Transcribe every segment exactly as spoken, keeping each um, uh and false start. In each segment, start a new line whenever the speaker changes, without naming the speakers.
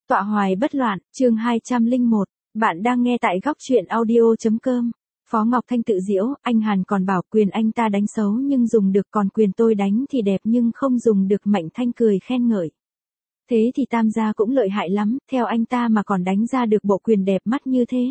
Tọa hoài bất loạn, chương hai trăm lẻ một, bạn đang nghe tại góc truyện audio.com. Phó Ngọc Thanh tự giễu, anh Hàn còn bảo quyền anh ta đánh xấu nhưng dùng được, còn quyền tôi đánh thì đẹp nhưng không dùng được. Mạnh Thanh cười khen ngợi. Thế thì Tam gia cũng lợi hại lắm, theo anh ta mà còn đánh ra được bộ quyền đẹp mắt như thế.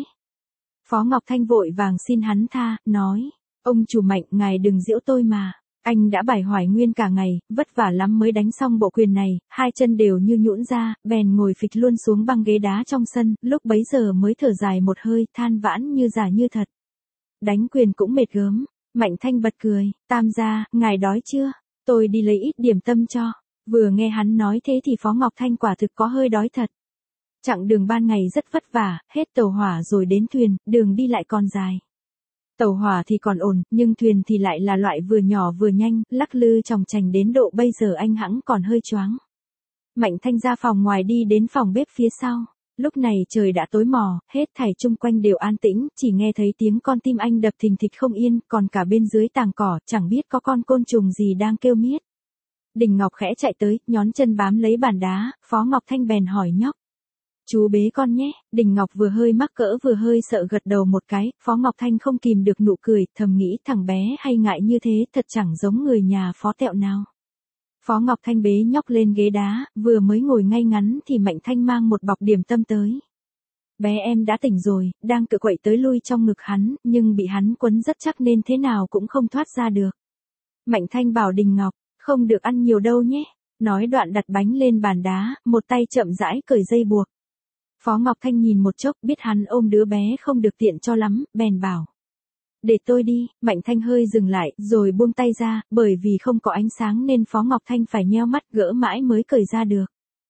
Phó Ngọc Thanh vội vàng xin hắn tha, nói, ông chủ Mạnh, ngài đừng giễu tôi mà. Anh đã bài hoài nguyên cả ngày, vất vả lắm mới đánh xong bộ quyền này, hai chân đều như nhũn ra, bèn ngồi phịch luôn xuống băng ghế đá trong sân, lúc bấy giờ mới thở dài một hơi, than vãn như giả như thật. Đánh quyền cũng mệt gớm. Mạnh Thanh bật cười, Tam gia, ngài đói chưa? Tôi đi lấy ít điểm tâm cho. Vừa nghe hắn nói thế thì Phó Ngọc Thanh quả thực có hơi đói thật. Chặng đường ban ngày rất vất vả, hết tàu hỏa rồi đến thuyền, đường đi lại còn dài. Tàu hỏa thì còn ổn, nhưng thuyền thì lại là loại vừa nhỏ vừa nhanh, lắc lư chòng chành đến độ bây giờ anh hẵng còn hơi choáng. Mạnh Thanh ra phòng ngoài đi đến phòng bếp phía sau. Lúc này trời đã tối mò, hết thảy chung quanh đều an tĩnh, chỉ nghe thấy tiếng con tim anh đập thình thịch không yên, còn cả bên dưới tàng cỏ, chẳng biết có con côn trùng gì đang kêu miết. Đình Ngọc khẽ chạy tới, nhón chân bám lấy bàn đá, Phó Ngọc Thanh bèn hỏi nhóc. Chú bế con nhé. Đình Ngọc vừa hơi mắc cỡ vừa hơi sợ gật đầu một cái, Phó Ngọc Thanh không kìm được nụ cười, thầm nghĩ thằng bé hay ngại như thế, thật chẳng giống người nhà Phó Tẹo nào. Phó Ngọc Thanh bế nhóc lên ghế đá, vừa mới ngồi ngay ngắn thì Mạnh Thanh mang một bọc điểm tâm tới. Bé em đã tỉnh rồi, đang cựa quậy tới lui trong ngực hắn, nhưng bị hắn quấn rất chắc nên thế nào cũng không thoát ra được. Mạnh Thanh bảo Đình Ngọc, không được ăn nhiều đâu nhé. Nói đoạn đặt bánh lên bàn đá, một tay chậm rãi cởi dây buộc. Phó Ngọc Thanh nhìn một chốc biết hắn ôm đứa bé không được tiện cho lắm, bèn bảo. Để tôi đi. Mạnh Thanh hơi dừng lại, rồi buông tay ra, bởi vì không có ánh sáng nên Phó Ngọc Thanh phải nheo mắt gỡ mãi mới cởi ra được.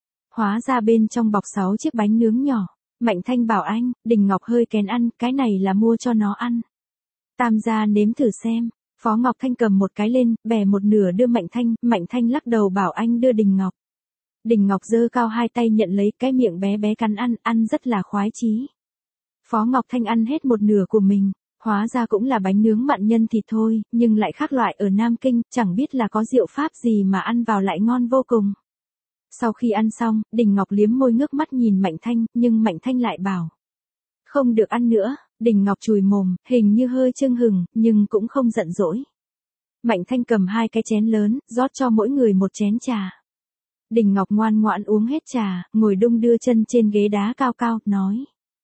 Hóa ra bên trong bọc sáu chiếc bánh nướng nhỏ. Mạnh Thanh bảo anh, Đình Ngọc hơi kén ăn, cái này là mua cho nó ăn. Tam gia nếm thử xem. Phó Ngọc Thanh cầm một cái lên, bẻ một nửa đưa Mạnh Thanh, Mạnh Thanh lắc đầu bảo anh đưa Đình Ngọc. Đình Ngọc giơ cao hai tay nhận lấy, cái miệng bé bé cắn ăn, ăn rất là khoái chí. Phó Ngọc Thanh ăn hết một nửa của mình, hóa ra cũng là bánh nướng mặn nhân thịt thôi, nhưng lại khác loại ở Nam Kinh, chẳng biết là có diệu pháp gì mà ăn vào lại ngon vô cùng. Sau khi ăn xong, Đình Ngọc liếm môi ngước mắt nhìn Mạnh Thanh, nhưng Mạnh Thanh lại bảo. Không được ăn nữa. Đình Ngọc chùi mồm, hình như hơi chưng hừng, nhưng cũng không giận dỗi. Mạnh Thanh cầm hai cái chén lớn, rót cho mỗi người một chén trà. Đình Ngọc ngoan ngoãn uống hết trà, ngồi đung đưa chân trên ghế đá cao cao, nói.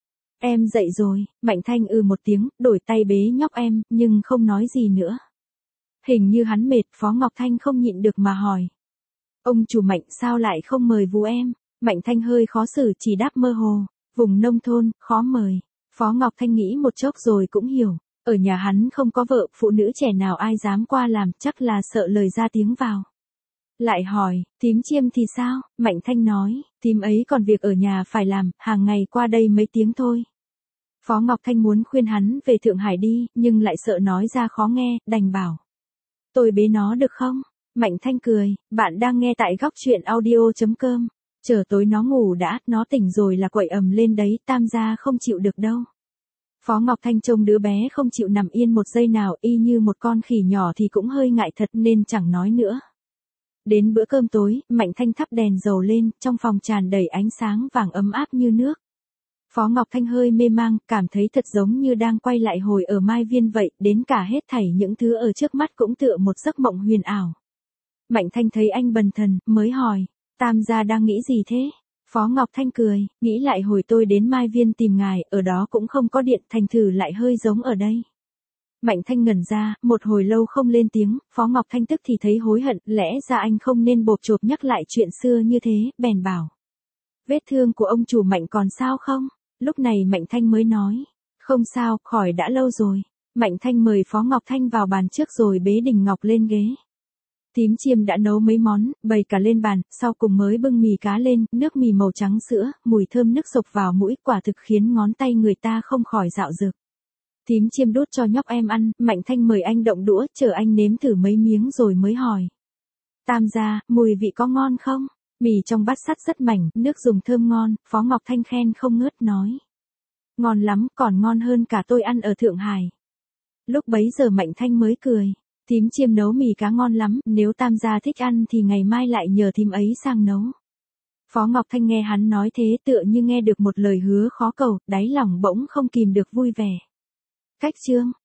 Em dậy rồi. Mạnh Thanh ư một tiếng, đổi tay bế nhóc em, nhưng không nói gì nữa. Hình như hắn mệt, Phó Ngọc Thanh không nhịn được mà hỏi. Ông chủ Mạnh sao lại không mời vú em? Mạnh Thanh hơi khó xử chỉ đáp mơ hồ. Vùng nông thôn, khó mời. Phó Ngọc Thanh nghĩ một chốc rồi cũng hiểu. Ở nhà hắn không có vợ, phụ nữ trẻ nào ai dám qua làm, chắc là sợ lời ra tiếng vào. Lại hỏi, Tím Chiêm thì sao? Mạnh Thanh nói, tím ấy còn việc ở nhà phải làm, hàng ngày qua đây mấy tiếng thôi. Phó Ngọc Thanh muốn khuyên hắn về Thượng Hải đi, nhưng lại sợ nói ra khó nghe, đành bảo. Tôi bế nó được không? Mạnh Thanh cười, bạn đang nghe tại góc truyện audio.com. Chờ tối nó ngủ đã, nó tỉnh rồi là quậy ầm lên đấy, Tam gia không chịu được đâu. Phó Ngọc Thanh trông đứa bé không chịu nằm yên một giây nào, y như một con khỉ nhỏ thì cũng hơi ngại thật nên chẳng nói nữa. Đến bữa cơm tối, Mạnh Thanh thắp đèn dầu lên, trong phòng tràn đầy ánh sáng vàng ấm áp như nước. Phó Ngọc Thanh hơi mê mang, cảm thấy thật giống như đang quay lại hồi ở Mai Viên vậy, đến cả hết thảy những thứ ở trước mắt cũng tựa một giấc mộng huyền ảo. Mạnh Thanh thấy anh bần thần, mới hỏi, Tam gia đang nghĩ gì thế? Phó Ngọc Thanh cười, nghĩ lại hồi tôi đến Mai Viên tìm ngài, ở đó cũng không có điện, thành thử lại hơi giống ở đây. Mạnh Thanh ngẩn ra, một hồi lâu không lên tiếng, Phó Ngọc Thanh tức thì thấy hối hận, lẽ ra anh không nên bộp chộp nhắc lại chuyện xưa như thế, bèn bảo. Vết thương của ông chủ Mạnh còn sao không? Lúc này Mạnh Thanh mới nói, không sao, khỏi đã lâu rồi. Mạnh Thanh mời Phó Ngọc Thanh vào bàn trước rồi bế Đình Ngọc lên ghế. Tím Chiêm đã nấu mấy món, bày cả lên bàn, sau cùng mới bưng mì cá lên, nước mì màu trắng sữa, mùi thơm nức sộc vào mũi, quả thực khiến ngón tay người ta không khỏi dạo dực. Tím Chiêm đút cho nhóc em ăn, Mạnh Thanh mời anh động đũa, chờ anh nếm thử mấy miếng rồi mới hỏi. Tam gia, mùi vị có ngon không? Mì trong bát sắt rất mảnh, nước dùng thơm ngon, Phó Ngọc Thanh khen không ngớt nói. Ngon lắm, còn ngon hơn cả tôi ăn ở Thượng Hải. Lúc bấy giờ Mạnh Thanh mới cười. Tím Chiêm nấu mì cá ngon lắm, nếu Tam gia thích ăn thì ngày mai lại nhờ thím ấy sang nấu. Phó Ngọc Thanh nghe hắn nói thế tựa như nghe được một lời hứa khó cầu, đáy lòng bỗng không kìm được vui vẻ. Cách chương